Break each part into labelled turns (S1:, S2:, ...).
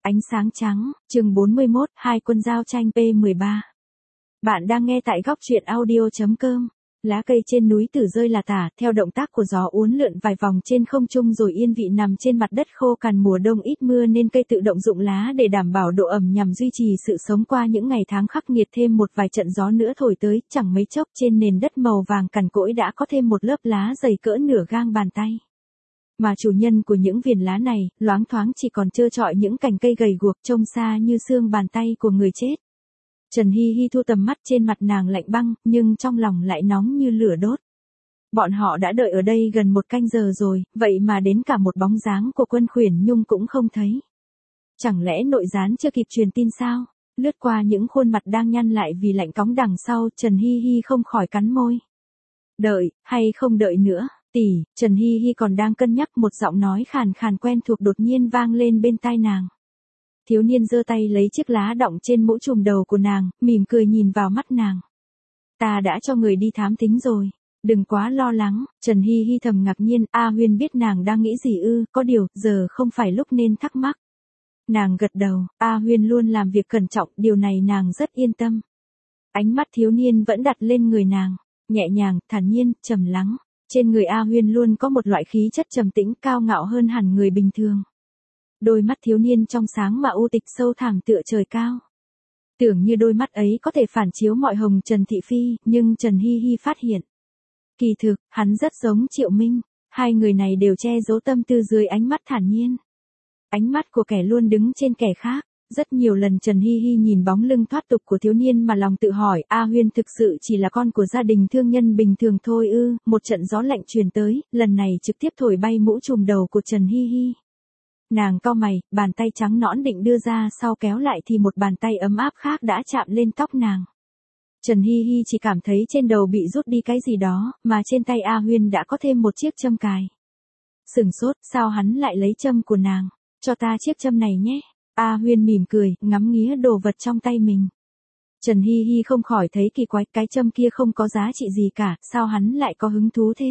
S1: Ánh sáng trắng, chương 41, hai quân giao tranh P13. Bạn đang nghe tại góc truyện audio.com. Lá cây trên núi Tử rơi là tả, theo động tác của gió uốn lượn vài vòng trên không trung rồi yên vị nằm trên mặt đất khô cằn mùa đông ít mưa nên cây tự động rụng lá để đảm bảo độ ẩm nhằm duy trì sự sống qua những ngày tháng khắc nghiệt. Thêm một vài trận gió nữa thổi tới, chẳng mấy chốc trên nền đất màu vàng cằn cỗi đã có thêm một lớp lá dày cỡ nửa gang bàn tay. Mà chủ nhân của những viền lá này, loáng thoáng chỉ còn trơ trọi những cành cây gầy guộc trông xa như xương bàn tay của người chết. Trần Hi Hi thu tầm mắt, trên mặt nàng lạnh băng, nhưng trong lòng lại nóng như lửa đốt. Bọn họ đã đợi ở đây gần một canh giờ rồi, vậy mà đến cả một bóng dáng của Quân Khuyển Nhung cũng không thấy. Chẳng lẽ nội gián chưa kịp truyền tin sao? Lướt qua những khuôn mặt đang nhăn lại vì lạnh cóng đằng sau, Trần Hi Hi không khỏi cắn môi. Đợi, hay không đợi nữa? Tỷ, Trần Hi Hi còn đang cân nhắc, một giọng nói khàn khàn quen thuộc đột nhiên vang lên bên tai nàng. Thiếu niên giơ tay lấy chiếc lá đọng trên mũ trùm đầu của nàng, mỉm cười nhìn vào mắt nàng. Ta đã cho người đi thám thính rồi, đừng quá lo lắng. Trần Hi Hi thầm ngạc nhiên, A Huyên biết nàng đang nghĩ gì ư? Có điều, giờ không phải lúc nên thắc mắc. Nàng gật đầu, A Huyên luôn làm việc cẩn trọng, điều này nàng rất yên tâm. Ánh mắt thiếu niên vẫn đặt lên người nàng, nhẹ nhàng, thản nhiên, trầm lắng. Trên người A Huyên luôn có một loại khí chất trầm tĩnh cao ngạo hơn hẳn người bình thường. Đôi mắt thiếu niên trong sáng mà u tịch sâu thẳm tựa trời cao. Tưởng như đôi mắt ấy có thể phản chiếu mọi hồng trần thị phi, nhưng Trần Hi Hi phát hiện. Kỳ thực, hắn rất giống Triệu Minh, hai người này đều che giấu tâm tư dưới ánh mắt thản nhiên. Ánh mắt của kẻ luôn đứng trên kẻ khác. Rất nhiều lần Trần Hi Hi nhìn bóng lưng thoát tục của thiếu niên mà lòng tự hỏi, A Huyên thực sự chỉ là con của gia đình thương nhân bình thường thôi ư? Một trận gió lạnh truyền tới, lần này trực tiếp thổi bay mũ trùm đầu của Trần Hi Hi. Nàng cau mày, bàn tay trắng nõn định đưa ra, sau kéo lại thì một bàn tay ấm áp khác đã chạm lên tóc nàng. Trần Hi Hi chỉ cảm thấy trên đầu bị rút đi cái gì đó, mà trên tay A Huyên đã có thêm một chiếc châm cài. Sửng sốt, sao hắn lại lấy châm của nàng? Cho ta chiếc châm này nhé. A Huyên mỉm cười, ngắm nghía đồ vật trong tay mình. Trần Hi Hi không khỏi thấy kỳ quái, cái châm kia không có giá trị gì cả, sao hắn lại có hứng thú thế?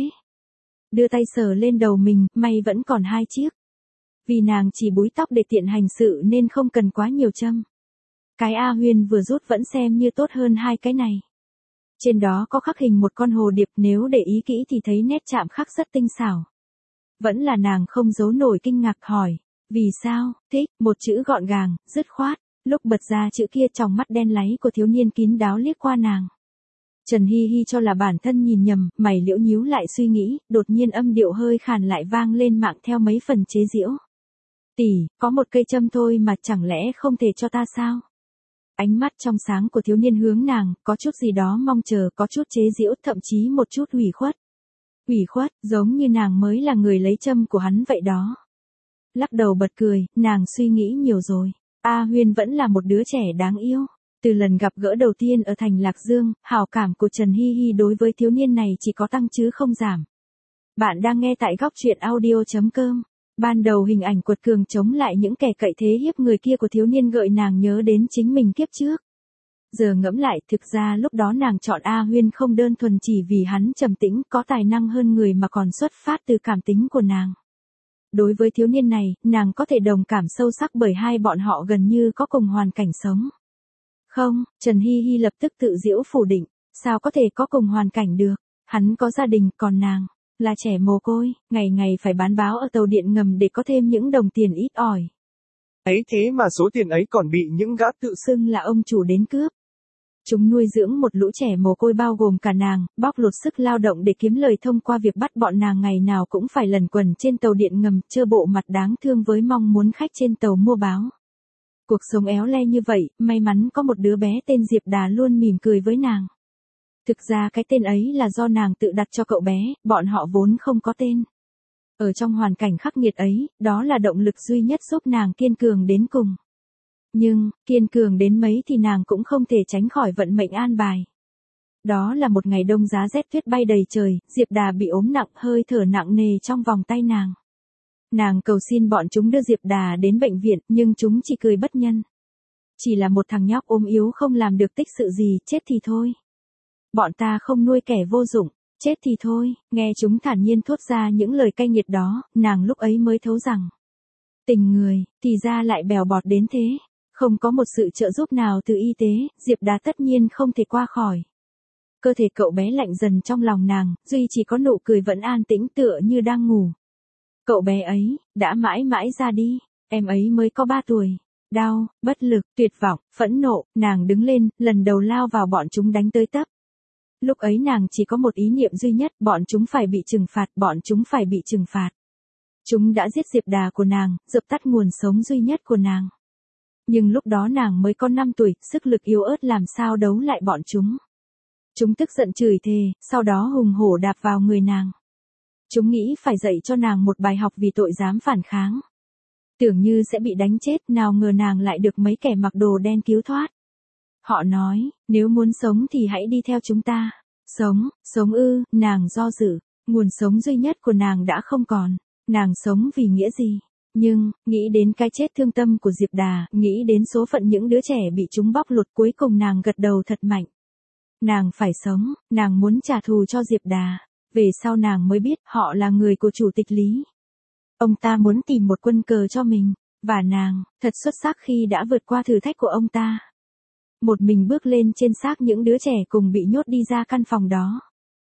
S1: Đưa tay sờ lên đầu mình, may vẫn còn hai chiếc. Vì nàng chỉ búi tóc để tiện hành sự nên không cần quá nhiều châm. Cái A Huyên vừa rút vẫn xem như tốt hơn hai cái này. Trên đó có khắc hình một con hồ điệp, nếu để ý kỹ thì thấy nét chạm khắc rất tinh xảo. Vẫn là nàng không giấu nổi kinh ngạc hỏi. Vì sao? Thích, một chữ gọn gàng, dứt khoát. Lúc bật ra chữ kia, tròng mắt đen láy của thiếu niên kín đáo liếc qua nàng. Trần Hi Hi cho là bản thân nhìn nhầm, mày liễu nhíu lại suy nghĩ, đột nhiên âm điệu hơi khàn lại vang lên mạng theo mấy phần chế giễu. Tỷ, có một cây châm thôi mà chẳng lẽ không thể cho ta sao? Ánh mắt trong sáng của thiếu niên hướng nàng, có chút gì đó mong chờ, có chút chế giễu, thậm chí một chút ủy khuất. Ủy khuất, giống như nàng mới là người lấy châm của hắn vậy đó. Lắc đầu bật cười, nàng suy nghĩ nhiều rồi. A Huyên vẫn là một đứa trẻ đáng yêu. Từ lần gặp gỡ đầu tiên ở thành Lạc Dương, hảo cảm của Trần Hi Hi đối với thiếu niên này chỉ có tăng chứ không giảm. Bạn đang nghe tại góc truyện audio.com. Ban đầu hình ảnh quật cường chống lại những kẻ cậy thế hiếp người kia của thiếu niên gợi nàng nhớ đến chính mình kiếp trước. Giờ ngẫm lại, thực ra lúc đó nàng chọn A Huyên không đơn thuần chỉ vì hắn trầm tĩnh, có tài năng hơn người mà còn xuất phát từ cảm tính của nàng. Đối với thiếu niên này, nàng có thể đồng cảm sâu sắc bởi hai bọn họ gần như có cùng hoàn cảnh sống. Không, Trần Hi Hi lập tức tự giễu phủ định, sao có thể có cùng hoàn cảnh được? Hắn có gia đình, còn nàng là trẻ mồ côi, ngày ngày phải bán báo ở tàu điện ngầm để có thêm những đồng tiền ít ỏi.
S2: Ấy thế mà số tiền ấy còn bị những gã tự
S1: xưng là ông chủ đến cướp. Chúng nuôi dưỡng một lũ trẻ mồ côi bao gồm cả nàng, bóc lột sức lao động để kiếm lời thông qua việc bắt bọn nàng ngày nào cũng phải lẩn quẩn trên tàu điện ngầm, trơ bộ mặt đáng thương với mong muốn khách trên tàu mua báo. Cuộc sống éo le như vậy, may mắn có một đứa bé tên Diệp Đà luôn mỉm cười với nàng. Thực ra cái tên ấy là do nàng tự đặt cho cậu bé, bọn họ vốn không có tên. Ở trong hoàn cảnh khắc nghiệt ấy, đó là động lực duy nhất giúp nàng kiên cường đến cùng. Nhưng, kiên cường đến mấy thì nàng cũng không thể tránh khỏi vận mệnh an bài. Đó là một ngày đông giá rét tuyết bay đầy trời, Diệp Đà bị ốm nặng, hơi thở nặng nề trong vòng tay nàng. Nàng cầu xin bọn chúng đưa Diệp Đà đến bệnh viện, nhưng chúng chỉ cười bất nhân. Chỉ là một thằng nhóc ốm yếu không làm được tích sự gì, chết thì thôi. Bọn ta không nuôi kẻ vô dụng, chết thì thôi. Nghe chúng thản nhiên thốt ra những lời cay nghiệt đó, nàng lúc ấy mới thấu rằng. Tình người, thì ra lại bèo bọt đến thế. Không có một sự trợ giúp nào từ y tế, Diệp Đà tất nhiên không thể qua khỏi. Cơ thể cậu bé lạnh dần trong lòng nàng, duy chỉ có nụ cười vẫn an tĩnh tựa như đang ngủ. Cậu bé ấy, đã mãi mãi ra đi, em ấy mới có 3 tuổi. Đau, bất lực, tuyệt vọng, phẫn nộ, nàng đứng lên, lần đầu lao vào bọn chúng đánh tới tấp. Lúc ấy nàng chỉ có một ý niệm duy nhất, bọn chúng phải bị trừng phạt, bọn chúng phải bị trừng phạt. Chúng đã giết Diệp Đà của nàng, dập tắt nguồn sống duy nhất của nàng. Nhưng lúc đó nàng mới có 5 tuổi, sức lực yếu ớt làm sao đấu lại bọn chúng. Chúng tức giận chửi thề, sau đó hùng hổ đạp vào người nàng. Chúng nghĩ phải dạy cho nàng một bài học vì tội dám phản kháng. Tưởng như sẽ bị đánh chết, nào ngờ nàng lại được mấy kẻ mặc đồ đen cứu thoát. Họ nói, nếu muốn sống thì hãy đi theo chúng ta. Sống ư, nàng do dự, nguồn sống duy nhất của nàng đã không còn. Nàng sống vì nghĩa gì? Nhưng, nghĩ đến cái chết thương tâm của Diệp Đà, nghĩ đến số phận những đứa trẻ bị chúng bóc lột, cuối cùng nàng gật đầu thật mạnh. Nàng phải sống, nàng muốn trả thù cho Diệp Đà. Về sau nàng mới biết họ là người của chủ tịch Lý. Ông ta muốn tìm một quân cờ cho mình, và nàng, thật xuất sắc khi đã vượt qua thử thách của ông ta. Một mình bước lên trên xác những đứa trẻ cùng bị nhốt đi ra căn phòng đó.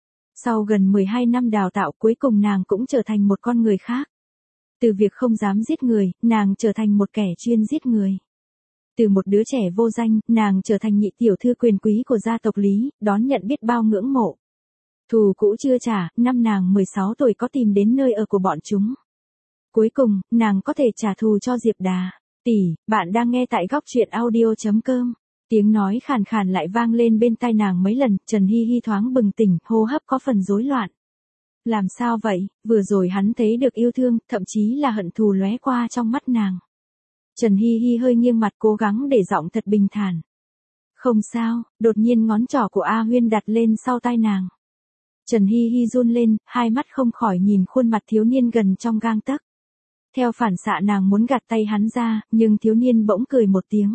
S1: Sau gần 12 năm đào tạo, cuối cùng nàng cũng trở thành một con người khác. Từ việc không dám giết người, nàng trở thành một kẻ chuyên giết người. Từ một đứa trẻ vô danh, nàng trở thành nhị tiểu thư quyền quý của gia tộc Lý, đón nhận biết bao ngưỡng mộ. Thù cũ chưa trả, năm nàng 16 tuổi có tìm đến nơi ở của bọn chúng. Cuối cùng, nàng có thể trả thù cho Diệp Đà. Tỷ, bạn đang nghe tại góc truyện audio.com. Tiếng nói khàn khàn lại vang lên bên tai nàng mấy lần, Trần Hi Hi thoáng bừng tỉnh, hô hấp có phần rối loạn. Làm sao vậy, vừa rồi hắn thấy được yêu thương, thậm chí là hận thù lóe qua trong mắt nàng. Trần Hi Hi hơi nghiêng mặt cố gắng để giọng thật bình thản. Không sao, đột nhiên ngón trỏ của A Huyên đặt lên sau tai nàng. Trần Hi Hi run lên, hai mắt không khỏi nhìn khuôn mặt thiếu niên gần trong gang tấc. Theo phản xạ nàng muốn gạt tay hắn ra, nhưng thiếu niên bỗng cười một tiếng.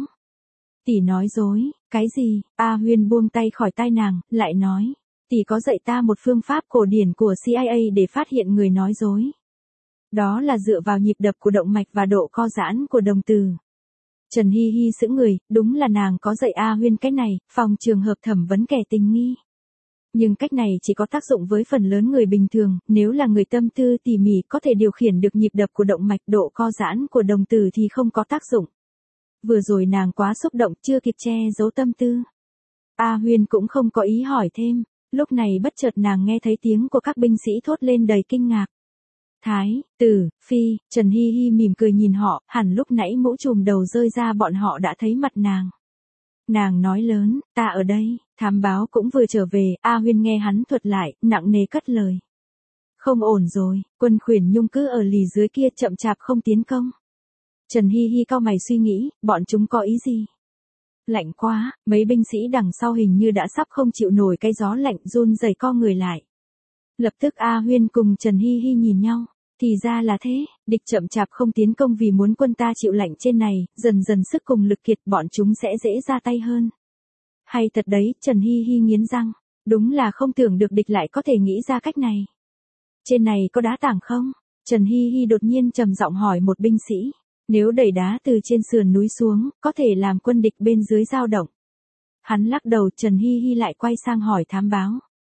S1: Tỷ nói dối, cái gì? A Huyên buông tay khỏi tai nàng, lại nói. Tỷ có dạy ta một phương pháp cổ điển của CIA để phát hiện người nói dối. Đó là dựa vào nhịp đập của động mạch và độ co giãn của đồng từ. Trần Hi Hi sững người, đúng là nàng có dạy A Huyên cái này, phòng trường hợp thẩm vấn kẻ tình nghi. Nhưng cách này chỉ có tác dụng với phần lớn người bình thường, nếu là người tâm tư tỉ mỉ có thể điều khiển được nhịp đập của động mạch, độ co giãn của đồng tử thì không có tác dụng. Vừa rồi nàng quá xúc động, chưa kịp che giấu tâm tư. A Huyên cũng không có ý hỏi thêm, lúc này bất chợt nàng nghe thấy tiếng của các binh sĩ thốt lên đầy kinh ngạc. Thái, Tử, Phi, Trần Hi Hi mỉm cười nhìn họ, hẳn lúc nãy mũ trùm đầu rơi ra bọn họ đã thấy mặt nàng. Nàng nói lớn, ta ở đây, thám báo cũng vừa trở về, A Huyên nghe hắn thuật lại, nặng nề cất lời. Không ổn rồi, quân khuyển nhung cứ ở lì dưới kia chậm chạp không tiến công. Trần Hi Hi cau mày suy nghĩ, bọn chúng có ý gì? Lạnh quá, mấy binh sĩ đằng sau hình như đã sắp không chịu nổi cái gió lạnh, run rẩy co người lại. Lập tức A Huyên cùng Trần Hi Hi nhìn nhau, thì ra là thế, địch chậm chạp không tiến công vì muốn quân ta chịu lạnh trên này, dần dần sức cùng lực kiệt bọn chúng sẽ dễ ra tay hơn. Hay thật đấy, Trần Hi Hi nghiến răng, đúng là không tưởng được địch lại có thể nghĩ ra cách này. Trên này có đá tảng không? Trần Hi Hi đột nhiên trầm giọng hỏi một binh sĩ. Nếu đẩy đá từ trên sườn núi xuống, có thể làm quân địch bên dưới dao động. Hắn lắc đầu, Trần Hi Hi lại quay sang hỏi thám báo.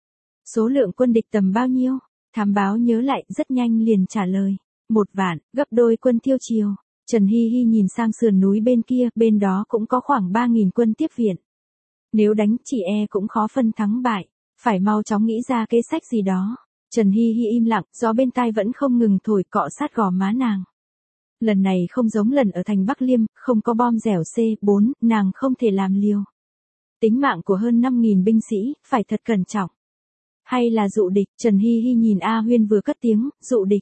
S1: Số lượng quân địch tầm bao nhiêu? Thám báo nhớ lại, rất nhanh liền trả lời. 1 vạn, gấp đôi quân Tiêu Triều. Trần Hi Hi nhìn sang sườn núi bên kia, bên đó cũng có khoảng 3.000 quân tiếp viện. Nếu đánh chỉ cũng khó phân thắng bại, phải mau chóng nghĩ ra kế sách gì đó. Trần Hi Hi im lặng, gió bên tai vẫn không ngừng thổi cọ sát gò má nàng. Lần này không giống lần ở thành Bắc Liêm, không có bom dẻo C4, nàng không thể làm liều. Tính mạng của hơn 5.000 binh sĩ, phải thật cẩn trọng. Hay là dụ địch? Trần Hi Hi nhìn A Huyên vừa cất tiếng, dụ địch.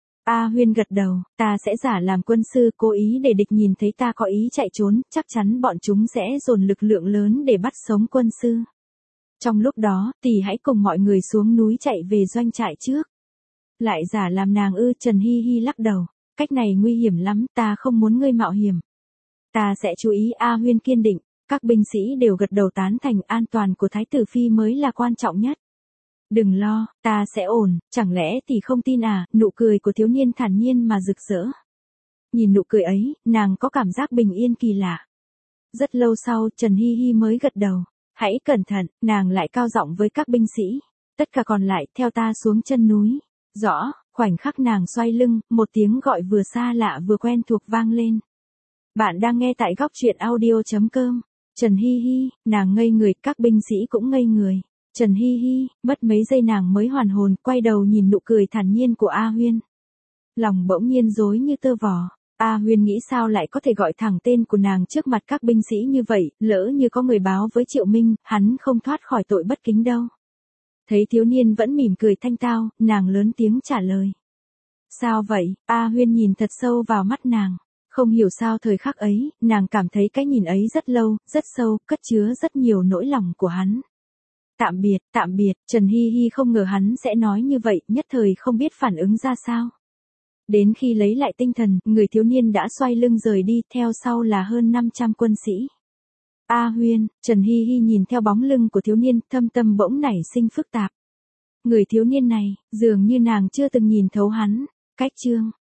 S1: A Huyên gật đầu, ta sẽ giả làm quân sư, cố ý để địch nhìn thấy ta có ý chạy trốn, chắc chắn bọn chúng sẽ dồn lực lượng lớn để bắt sống quân sư. Trong lúc đó, tỷ hãy cùng mọi người xuống núi chạy về doanh trại trước. Lại giả làm nàng ư? Trần Hi Hi lắc đầu, cách này nguy hiểm lắm, ta không muốn ngươi mạo hiểm. Ta sẽ chú ý. A Huyên kiên định, các binh sĩ đều gật đầu tán thành, an toàn của Thái tử Phi mới là quan trọng nhất. Đừng lo, ta sẽ ổn, chẳng lẽ tỷ không tin à? Nụ cười của thiếu niên thản nhiên mà rực rỡ. nhìn nụ cười ấy, nàng có cảm giác bình yên kỳ lạ. Rất lâu sau, Trần Hi Hi mới gật đầu. Hãy cẩn thận, nàng lại cao giọng với các binh sĩ. Tất cả còn lại, theo ta xuống chân núi. Rõ, khoảnh khắc nàng xoay lưng, một tiếng gọi vừa xa lạ vừa quen thuộc vang lên. Bạn đang nghe tại góc truyện audio.com. Trần Hi Hi, nàng ngây người, các binh sĩ cũng ngây người. Trần Hi Hi, mất mấy giây nàng mới hoàn hồn, quay đầu nhìn nụ cười thản nhiên của A Huyên. Lòng bỗng nhiên rối như tơ vò. A Huyên nghĩ sao lại có thể gọi thẳng tên của nàng trước mặt các binh sĩ như vậy, lỡ như có người báo với Triệu Minh, hắn không thoát khỏi tội bất kính đâu. Thấy thiếu niên vẫn mỉm cười thanh tao, nàng lớn tiếng trả lời. Sao vậy? A Huyên nhìn thật sâu vào mắt nàng. Không hiểu sao thời khắc ấy, nàng cảm thấy cái nhìn ấy rất lâu, rất sâu, cất chứa rất nhiều nỗi lòng của hắn. Tạm biệt, Trần Hi Hi không ngờ hắn sẽ nói như vậy, nhất thời không biết phản ứng ra sao. Đến khi lấy lại tinh thần, người thiếu niên đã xoay lưng rời đi, theo sau là hơn 500 quân sĩ. A Huyên, Trần Hi Hi nhìn theo bóng lưng của thiếu niên, thâm tâm bỗng nảy sinh phức tạp. Người thiếu niên này, dường như nàng chưa từng nhìn thấu hắn. Cách chương